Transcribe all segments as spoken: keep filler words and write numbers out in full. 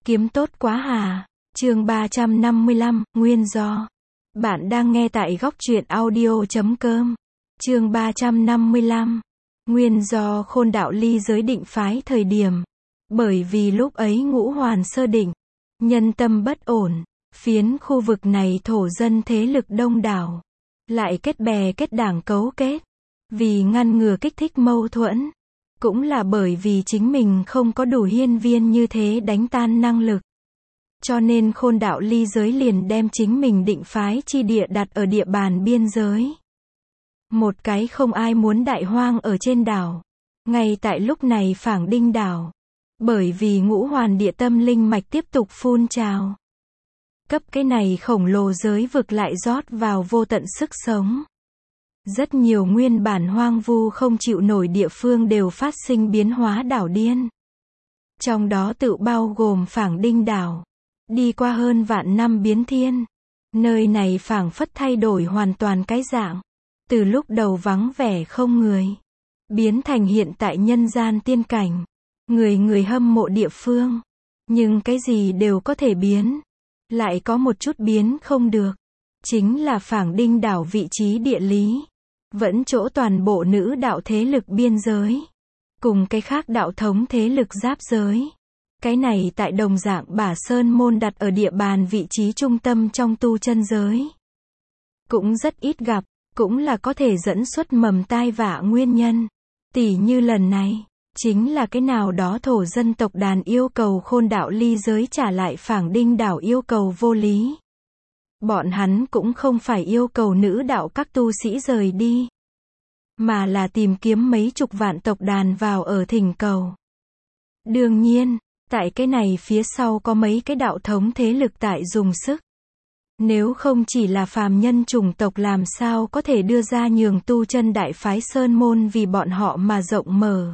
Kiếm tốt quá hà. Chương ba trăm năm mươi lăm, nguyên do. Bạn đang nghe tại góc truyện audio chấm com. Chương ba trăm năm mươi lăm. Nguyên do Khôn Đạo ly giới định phái thời điểm. Bởi vì lúc ấy Ngũ Hoàn sơ định, nhân tâm bất ổn, phiến khu vực này thổ dân thế lực đông đảo, lại kết bè kết đảng cấu kết, vì ngăn ngừa kích thích mâu thuẫn, cũng là bởi vì chính mình không có đủ hiên viên như thế đánh tan năng lực. Cho nên Khôn Đạo ly giới liền đem chính mình định phái chi địa đặt ở địa bàn biên giới. Một cái không ai muốn đại hoang ở trên đảo. Ngay tại lúc này Phảng Đinh đảo. Bởi vì Ngũ Hoàn địa tâm linh mạch tiếp tục phun trào. Cấp cái này khổng lồ giới vực lại rót vào vô tận sức sống. Rất nhiều nguyên bản hoang vu không chịu nổi địa phương đều phát sinh biến hóa đảo điên. Trong đó tự bao gồm Phảng Đinh đảo. Đi qua hơn vạn năm biến thiên. Nơi này phảng phất thay đổi hoàn toàn cái dạng. Từ lúc đầu vắng vẻ không người, biến thành hiện tại nhân gian tiên cảnh. Người người hâm mộ địa phương. Nhưng cái gì đều có thể biến. Lại có một chút biến không được. Chính là Phảng Đinh đảo vị trí địa lý. Vẫn chỗ toàn bộ nữ đạo thế lực biên giới. Cùng cái khác đạo thống thế lực giáp giới. Cái này tại đồng dạng Bả Sơn môn đặt ở địa bàn vị trí trung tâm trong tu chân giới. Cũng rất ít gặp, cũng là có thể dẫn xuất mầm tai vạ nguyên nhân. Tỉ như lần này, chính là cái nào đó thổ dân tộc đàn yêu cầu Khôn Đạo ly giới trả lại Phảng Đinh đảo yêu cầu vô lý. Bọn hắn cũng không phải yêu cầu nữ đạo các tu sĩ rời đi, mà là tìm kiếm mấy chục vạn tộc đàn vào ở thỉnh cầu. Đương nhiên, tại cái này phía sau có mấy cái đạo thống thế lực tại dùng sức. Nếu không chỉ là phàm nhân chủng tộc làm sao có thể đưa ra nhường tu chân đại phái Sơn môn vì bọn họ mà rộng mở.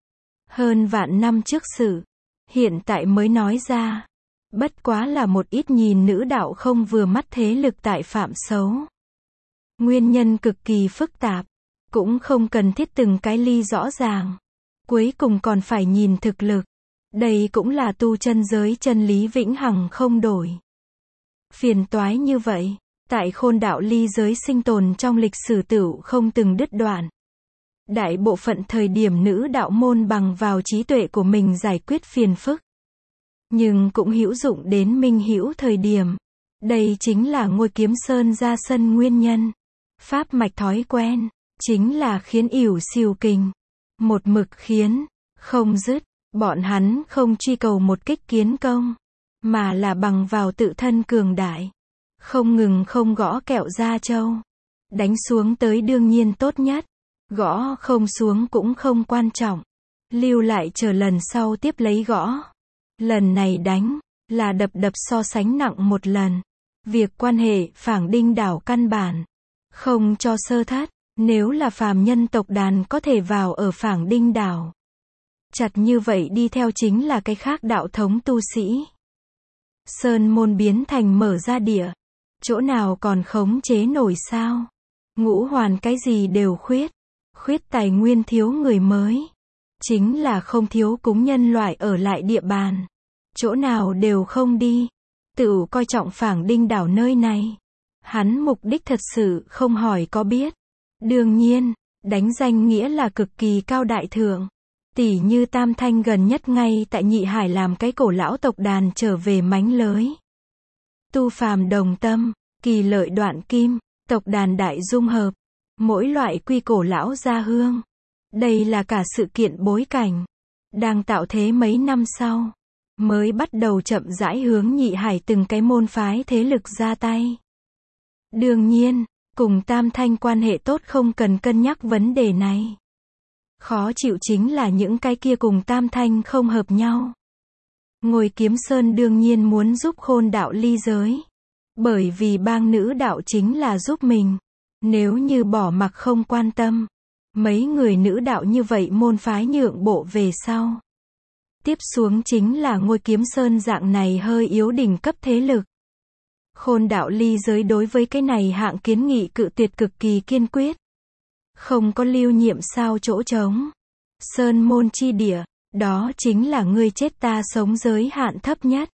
Hơn vạn năm trước sự, hiện tại mới nói ra. Bất quá là một ít nhìn nữ đạo không vừa mắt thế lực tại phạm xấu. Nguyên nhân cực kỳ phức tạp, cũng không cần thiết từng cái ly rõ ràng. Cuối cùng còn phải nhìn thực lực. Đây cũng là tu chân giới chân lý vĩnh hằng không đổi. Phiền toái như vậy, tại Khôn Đạo ly giới sinh tồn trong lịch sử tửu không từng đứt đoạn. Đại bộ phận thời điểm nữ đạo môn bằng vào trí tuệ của mình giải quyết phiền phức. Nhưng cũng hữu dụng đến minh hữu thời điểm. Đây chính là Ngôi Kiếm Sơn ra sân nguyên nhân. Pháp mạch thói quen, chính là khiến ỉu xìu kình. Một mực khiến, không dứt. Bọn hắn không truy cầu một kích kiến công, mà là bằng vào tự thân cường đại. Không ngừng không gõ kẹo da trâu. Đánh xuống tới đương nhiên tốt nhất. Gõ không xuống cũng không quan trọng. Lưu lại chờ lần sau tiếp lấy gõ. Lần này đánh, là đập đập so sánh nặng một lần. Việc quan hệ Phảng Đinh đảo căn bản. Không cho sơ thất, nếu là phàm nhân tộc đàn có thể vào ở Phảng Đinh đảo. Chặt như vậy đi theo chính là cái khác đạo thống tu sĩ. Sơn môn biến thành mở ra địa. Chỗ nào còn khống chế nổi sao? Ngũ Hoàn cái gì đều khuyết. Khuyết tài nguyên thiếu người mới. Chính là không thiếu cúng nhân loại ở lại địa bàn. Chỗ nào đều không đi. Tự coi trọng Phảng Đinh đảo nơi này. Hắn mục đích thật sự không hỏi có biết. Đương nhiên, đánh danh nghĩa là cực kỳ cao đại thượng. Tỷ như Tam Thanh gần nhất ngay tại Nhị Hải làm cái cổ lão tộc đàn trở về mánh lới. Tu phàm đồng tâm, kỳ lợi đoạn kim, tộc đàn đại dung hợp. Mỗi loại quy cổ lão gia hương. Đây là cả sự kiện bối cảnh. Đang tạo thế mấy năm sau. Mới bắt đầu chậm rãi hướng Nhị Hải từng cái môn phái thế lực ra tay. Đương nhiên, cùng Tam Thanh quan hệ tốt không cần cân nhắc vấn đề này. Khó chịu chính là những cái kia cùng Tam Thanh không hợp nhau. Ngôi Kiếm Sơn đương nhiên muốn giúp Khôn Đạo ly giới. Bởi vì bang nữ đạo chính là giúp mình. Nếu như bỏ mặc không quan tâm, mấy người nữ đạo như vậy môn phái nhượng bộ về sau. Tiếp xuống chính là Ngôi Kiếm Sơn dạng này hơi yếu đỉnh cấp thế lực. Khôn Đạo ly giới đối với cái này hạng kiến nghị cự tuyệt cực kỳ kiên quyết. Không có lưu nhiệm sao chỗ trống. Sơn môn chi địa, đó chính là ngươi chết ta sống giới hạn thấp nhất.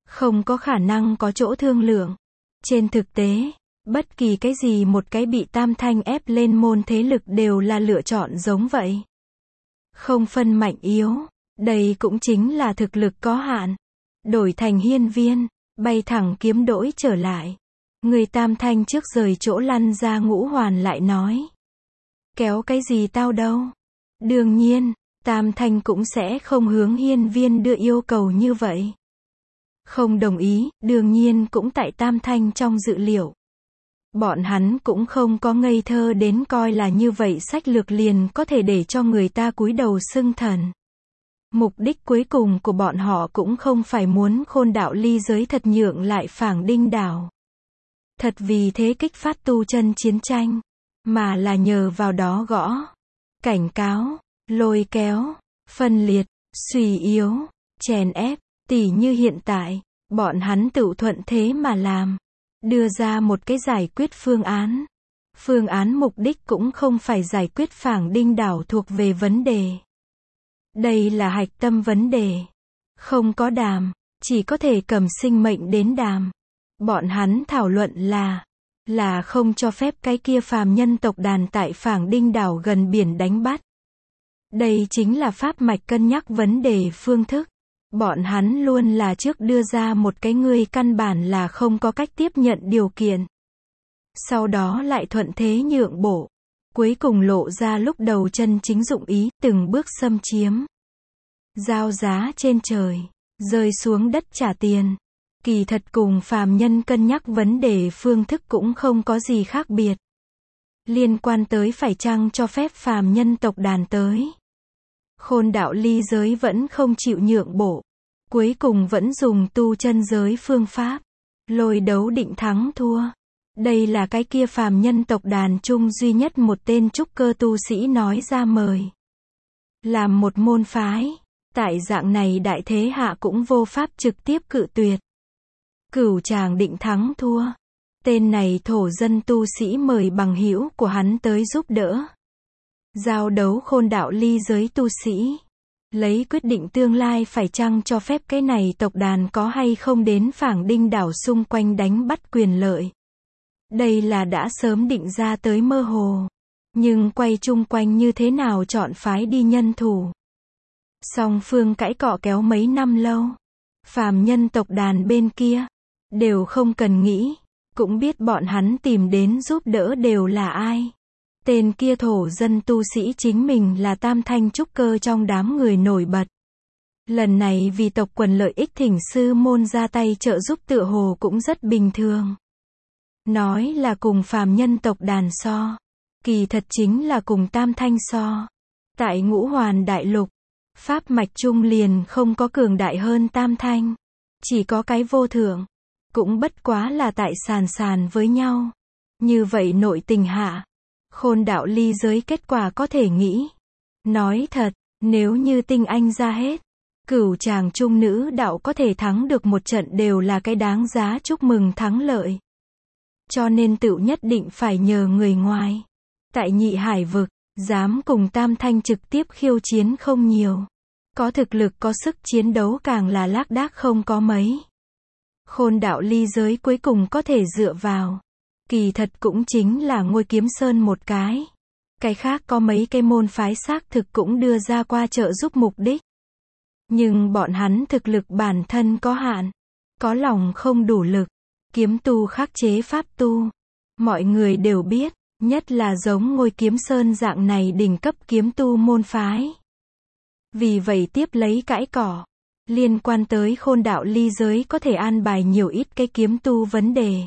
Không có khả năng có chỗ thương lượng. Trên thực tế, bất kỳ cái gì một cái bị Tam Thanh ép lên môn thế lực đều là lựa chọn giống vậy. Không phân mạnh yếu, đây cũng chính là thực lực có hạn. Đổi thành hiên viên, bay thẳng kiếm đỗi trở lại. Người Tam Thanh trước rời chỗ lăn ra Ngũ Hoàn lại nói. Kéo cái gì tao đâu? Đương nhiên, Tam Thanh cũng sẽ không hướng hiên viên đưa yêu cầu như vậy. Không đồng ý, đương nhiên cũng tại Tam Thanh trong dự liệu. Bọn hắn cũng không có ngây thơ đến coi là như vậy sách lược liền có thể để cho người ta cúi đầu xưng thần. Mục đích cuối cùng của bọn họ cũng không phải muốn Khôn Đạo ly giới thật nhượng lại Phảng Đinh đảo. Thật vì thế kích phát tu chân chiến tranh, mà là nhờ vào đó gõ, cảnh cáo, lôi kéo, phân liệt, suy yếu, chèn ép, tỉ như hiện tại, bọn hắn tự thuận thế mà làm. Đưa ra một cái giải quyết phương án. Phương án mục đích cũng không phải giải quyết Phảng Đinh đảo thuộc về vấn đề. Đây là hạch tâm vấn đề. Không có đàm, chỉ có thể cầm sinh mệnh đến đàm. Bọn hắn thảo luận là, là không cho phép cái kia phàm nhân tộc đàn tại Phảng Đinh đảo gần biển đánh bắt. Đây chính là pháp mạch cân nhắc vấn đề phương thức. Bọn hắn luôn là trước đưa ra một cái ngươi căn bản là không có cách tiếp nhận điều kiện. Sau đó lại thuận thế nhượng bộ. Cuối cùng lộ ra lúc đầu chân chính dụng ý, từng bước xâm chiếm. Giao giá trên trời, rơi xuống đất trả tiền. Kỳ thật cùng phàm nhân cân nhắc vấn đề phương thức cũng không có gì khác biệt. Liên quan tới phải chăng cho phép phàm nhân tộc đàn tới. Khôn Đạo ly giới vẫn không chịu nhượng bộ. Cuối cùng vẫn dùng tu chân giới phương pháp. Lôi đấu định thắng thua. Đây là cái kia phàm nhân tộc đàn chung duy nhất một tên trúc cơ tu sĩ nói ra mời. Làm một môn phái. Tại dạng này đại thế hạ cũng vô pháp trực tiếp cự tuyệt. Cửu Tràng định thắng thua. Tên này thổ dân tu sĩ mời bằng hữu của hắn tới giúp đỡ. Giao đấu Khôn Đạo ly giới tu sĩ. Lấy quyết định tương lai phải chăng cho phép cái này tộc đàn có hay không đến Phảng Đinh đảo xung quanh đánh bắt quyền lợi. Đây là đã sớm định ra tới mơ hồ. Nhưng quay chung quanh như thế nào chọn phái đi nhân thủ. Song phương cãi cọ kéo mấy năm lâu. Phàm nhân tộc đàn bên kia. Đều không cần nghĩ. Cũng biết bọn hắn tìm đến giúp đỡ đều là ai. Tên kia thổ dân tu sĩ chính mình là Tam Thanh trúc cơ trong đám người nổi bật. Lần này vì tộc quần lợi ích thỉnh sư môn ra tay trợ giúp tựa hồ cũng rất bình thường. Nói là cùng phàm nhân tộc đàn so. Kỳ thật chính là cùng Tam Thanh so. Tại Ngũ Hoàn đại lục, pháp mạch trung liền không có cường đại hơn Tam Thanh. Chỉ có cái vô thượng. Cũng bất quá là tại sàn sàn với nhau. Như vậy nội tình hạ. Khôn Đạo ly giới kết quả có thể nghĩ. Nói thật, nếu như tinh anh ra hết, Cửu Tràng trung nữ đạo có thể thắng được một trận đều là cái đáng giá chúc mừng thắng lợi. Cho nên tựu nhất định phải nhờ người ngoài. Tại Nhị Hải vực, dám cùng Tam Thanh trực tiếp khiêu chiến không nhiều. Có thực lực có sức chiến đấu càng là lác đác không có mấy. Khôn Đạo ly giới cuối cùng có thể dựa vào. Kỳ thật cũng chính là Ngôi Kiếm Sơn một cái. Cái khác có mấy cái môn phái xác thực cũng đưa ra qua trợ giúp mục đích. Nhưng bọn hắn thực lực bản thân có hạn. Có lòng không đủ lực. Kiếm tu khắc chế pháp tu. Mọi người đều biết, nhất là giống Ngôi Kiếm Sơn dạng này đỉnh cấp kiếm tu môn phái. Vì vậy tiếp lấy cãi cỏ. Liên quan tới Khôn Đạo ly giới có thể an bài nhiều ít cái kiếm tu vấn đề.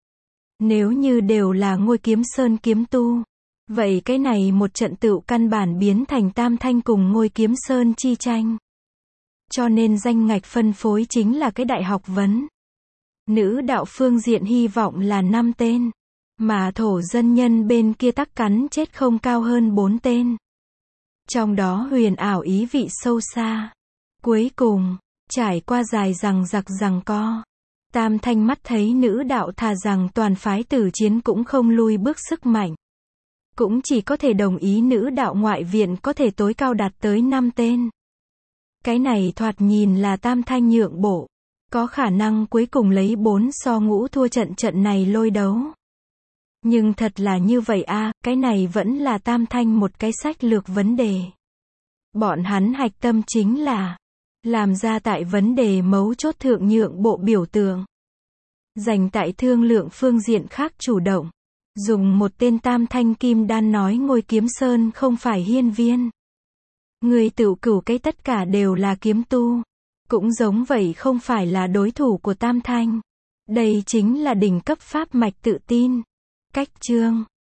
Nếu như đều là Ngôi Kiếm Sơn kiếm tu, vậy cái này một trận tựu căn bản biến thành Tam Thanh cùng Ngôi Kiếm Sơn chi tranh. Cho nên danh ngạch phân phối chính là cái đại học vấn. Nữ đạo phương diện hy vọng là năm tên, mà thổ dân nhân bên kia tắc cắn chết không cao hơn bốn tên. Trong đó huyền ảo ý vị sâu xa. Cuối cùng, trải qua dài rằng giặc rằng co. Tam Thanh mắt thấy nữ đạo thà rằng toàn phái tử chiến cũng không lui bước sức mạnh. Cũng chỉ có thể đồng ý nữ đạo ngoại viện có thể tối cao đạt tới năm tên. Cái này thoạt nhìn là Tam Thanh nhượng bộ. Có khả năng cuối cùng lấy bốn so ngũ thua trận trận này lôi đấu. Nhưng thật là như vậy a, cái này vẫn là Tam Thanh một cái sách lược vấn đề. Bọn hắn hạch tâm chính là làm ra tại vấn đề mấu chốt thượng nhượng bộ biểu tượng. Dành tại thương lượng phương diện khác chủ động. Dùng một tên Tam Thanh kim đan nói Ngôi Kiếm Sơn không phải hiên viên. Người tự cửu cái tất cả đều là kiếm tu. Cũng giống vậy không phải là đối thủ của Tam Thanh. Đây chính là đỉnh cấp pháp mạch tự tin. Cách chương